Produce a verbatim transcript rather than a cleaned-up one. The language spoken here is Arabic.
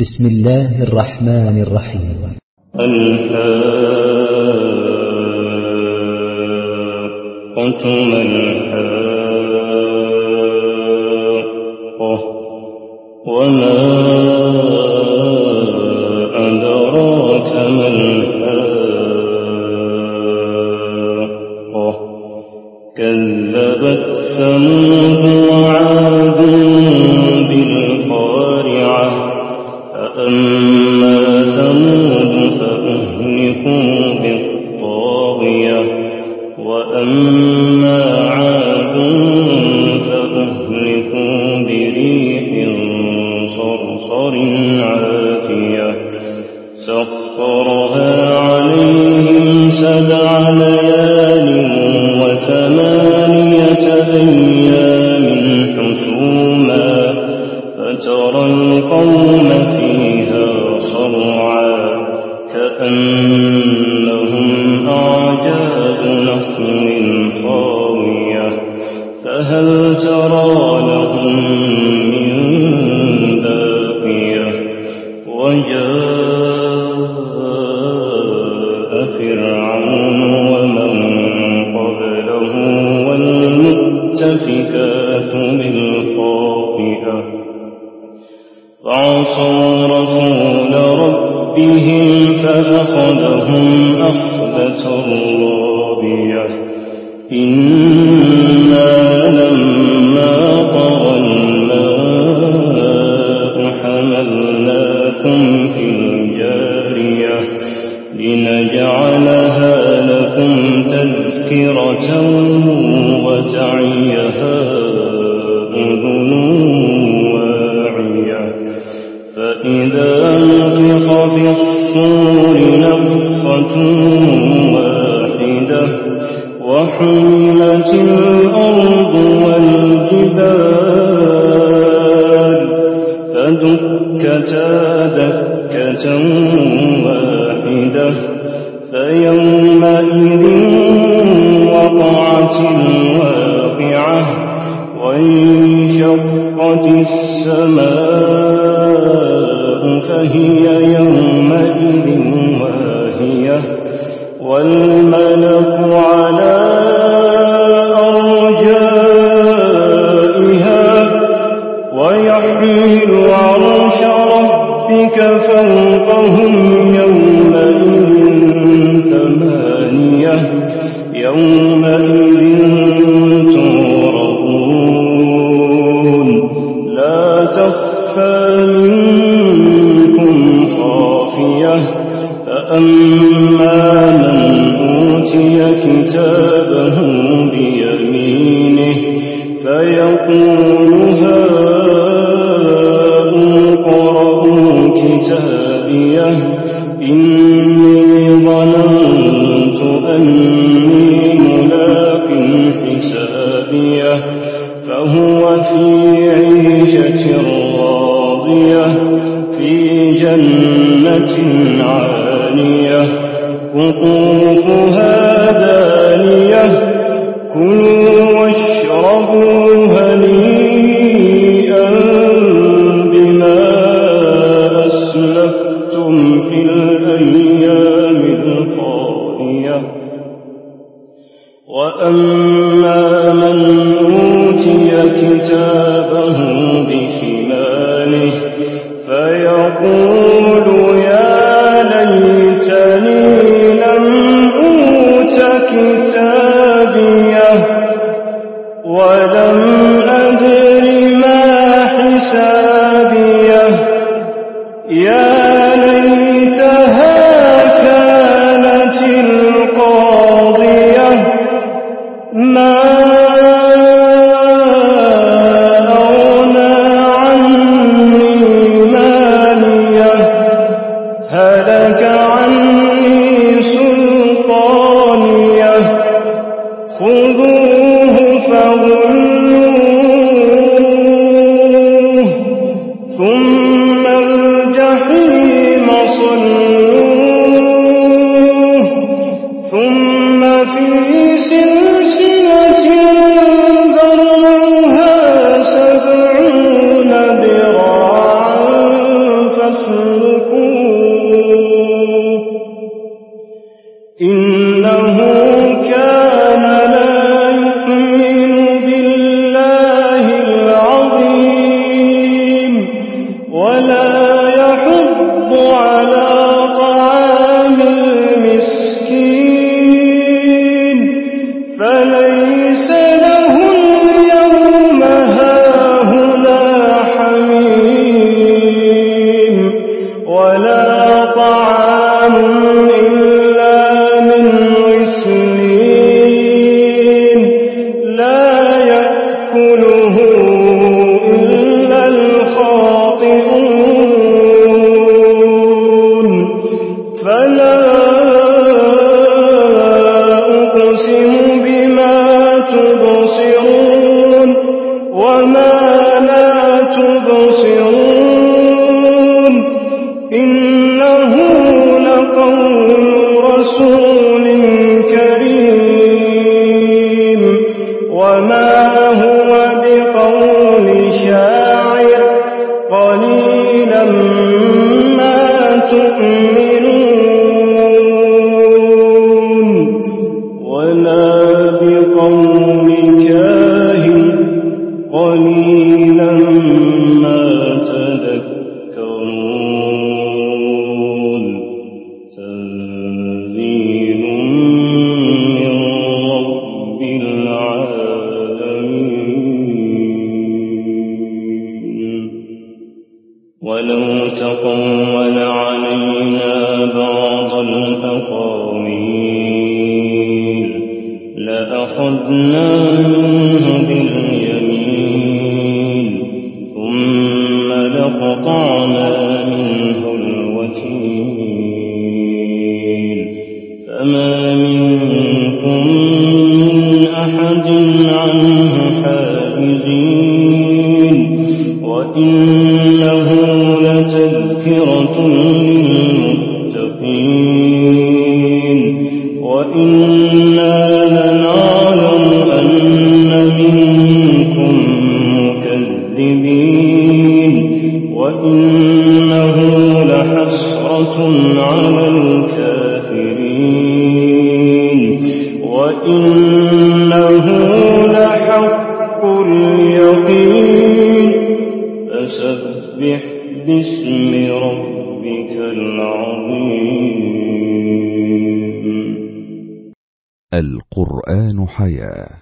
بسم الله الرحمن الرحيم. الحاقة ما الحاقة وما أدراك ما الحاقة كذبت ثمود وعاد بالقارعة فأما ثمود فأهلكوا بالطاغية وأما عاد فأهلكوا بريح صرصر عاتية سخرها عليهم سبع ليال وثمانية أيام حسوما فترى القوم فيها صرعا كأنهم أعجاز نخل خاوية فهل ترى لهم من باقية وجاء فرعون ومن قبله والمؤتفكات بالخاطئة فعصوا رسول ربهم فأخذهم أخذة رابية إنا لما طغى الماء حملناكم في الجارية لنجعلها لكم تذكرة وتعيها أذن واعية فإذا نفخ في الصور نفخة واحدة وحملت الأرض والجبال فدكتا دكة واحدة فيومئذ وقعت الواقعة وانشقت السماء فهي يومئذ واهية والملك على أرجائها ويحمل عرش ربك فوقهم يومئذ ثمانية يومئذ تعرضون لا تخفى منكم خافية فأما من أوتي كتابه بيمينه فيقول هاؤم اقرءوا كتابيه إني ظننت أني ملاق حسابيه فهو في عيشة راضية في جنة عالية قطوفها دانية كلوا واشربوا هنيئا بما أسلفتم في الأيام الخالية وأما من أوتي كتابه بشماله فيقول يا ليتني لم أوت كتابيه ولم أدر ما حسابيه يا ليتها كانت القاضية ما أغنى عني ماليه يحض على طعام المسكين فليس له اليوم هاهنا حميم ولا طعام إلا من غسلين لا يأكله إلا الخاطئون فلا أقسم بما تبصرون وما لا تبصرون إنه لقول رسول كريم وما هو بقول شاعر قليلا ما تؤمنون ولا بقول كاهن قليلا ما تذكرون تنزيل من رب العالمين ولو تقول علينا بعض الأقاويل لأخذنا منه باليمين ثم لقطعنا منه الوتين فما منكم من أحد عنه حاجزين وإنه لتذكرة للمتقين وإنا لنعلم أن منكم مكذبين وإنه لحسرة على الكافرين وإنه لحق اليقين فسبح باسم ربك العظيم. القرآن حياة.